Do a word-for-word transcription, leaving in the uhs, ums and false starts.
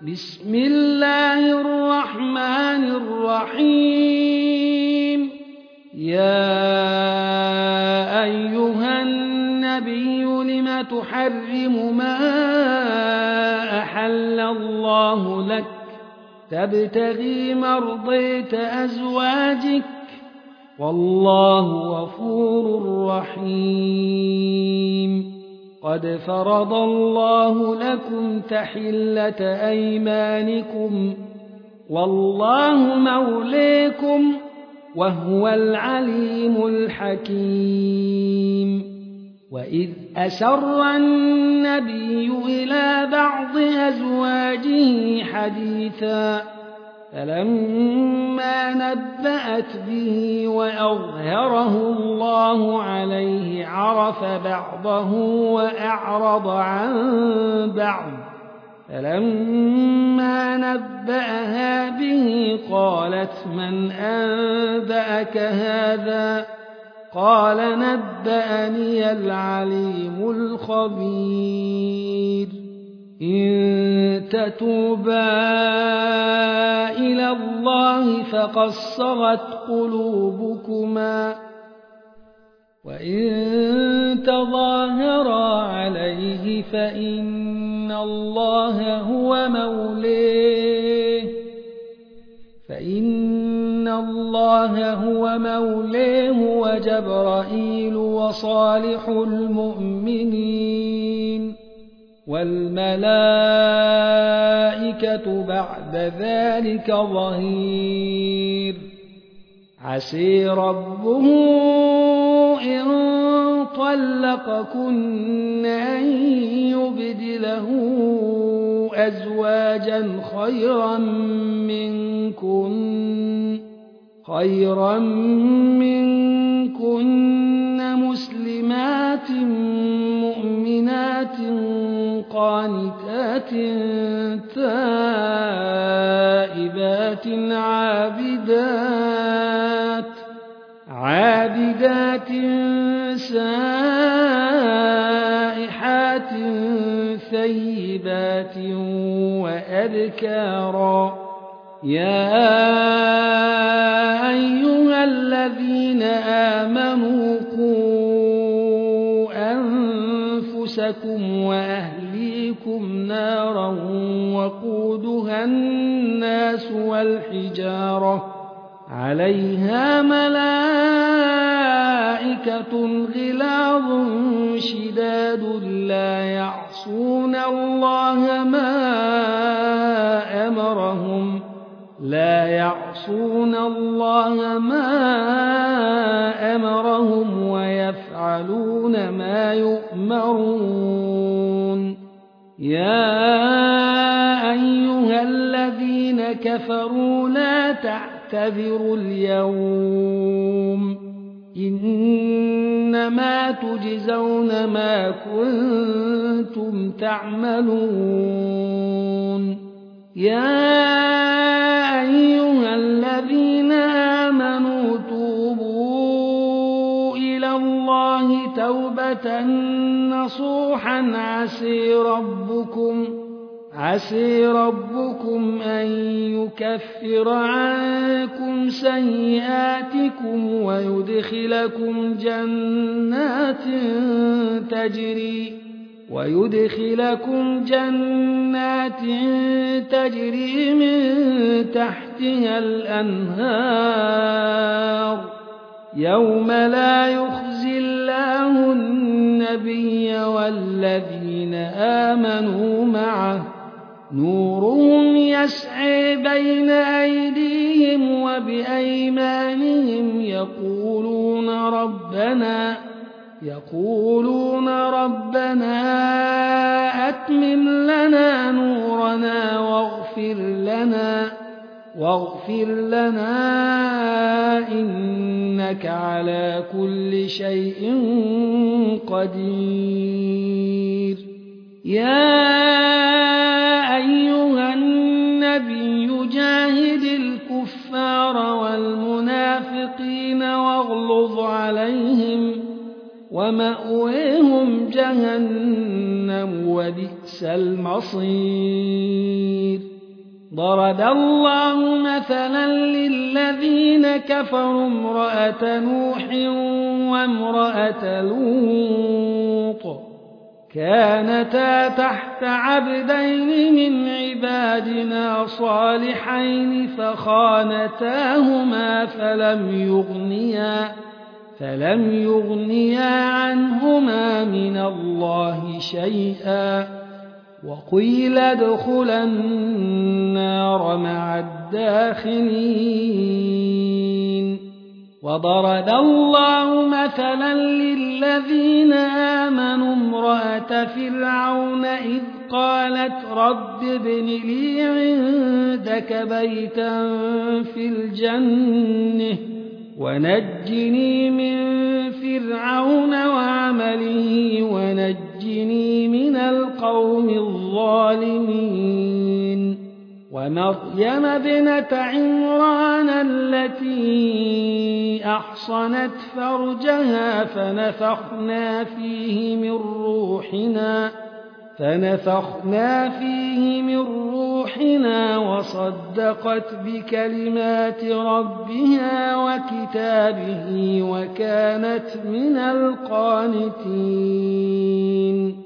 بسم الله الرحمن الرحيم يا أيها النبي لم تحرم ما أحل الله لك تبتغي مرضية أزواجك والله غفور رحيم قد فرض الله لكم تحلة أيمانكم والله موليكم وهو العليم الحكيم وإذ أسر النبي إلى بعض أزواجه حديثا فلما نبأت به وأظهره الله عليه عرف بعضه وأعرض عن بعض فلما نبأها به قالت من أنبأك هذا قال نبأني العليم الخبير إن تتوبا إلى الله فقد صغت قلوبكما وإن تظاهرا عليه فإن الله هو موليه فإن الله هو موليه وجبرائيل وصالح المؤمنين والملائكة بعد ذلك ظهير عسى ربه إن طلقكن أن يبدله أزواجا خيرا منكن خيرا منكن مسلمات مؤمنات قانتات تائبات عابدات عابدات سائحات ثيبات وأبكارا يا أيها الذين آمنوا قوا أنفسكم وأهليكم نارا وقودها الناس والحجارة عليها ملائكة غلاظ شداد لا يعصون الله ما أمرهم لا يعصون الله ما أمرهم ويفعلون ما يؤمرون يا أيها الذين كفروا لا تعتذروا اليوم إنما تجزون ما كنتم تعملون يا أيها الذين آمنوا توبوا إلى الله توبة نصوحا عسى ربكم عسى ربكم أن يكفر عنكم سيئاتكم ويدخلكم جنات تجري ويدخلكم جنات تجري من تحتها الأنهار يوم لا يخزي الله النبي والذين آمنوا معه نورهم يسعى بين أيديهم وبأيمانهم يقولون ربنا يقولون ربنا أتمم لنا نورنا واغفر لنا واغفر لنا إنك على كل شيء قدير يا أيها النبي جاهد الكفار والمنافقين واغلظ عليهم ومأويهم جهنم وبئس المصير ضرب الله مثلا للذين كفروا امرأة نوح وامرأة لوط كانتا تحت عبدين من عبادنا صالحين فخانتاهما فلم يغنيا فلم يغنيا عنهما من الله شيئا وقيل ادخلا النار مع الداخلين وضرب الله مثلا للذين آمنوا امرأة فرعون إذ قالت رب ابن لي عندك بيتا في الجنة ونجني من فرعون وعمله ونجني من القوم الظالمين ومريم ابنة عمران التي أحصنت فرجها فنفخنا فيه من روحنا فنفخنا فيه من روحنا وصدقت بكلمات ربها وكتابه وكانت من القانتين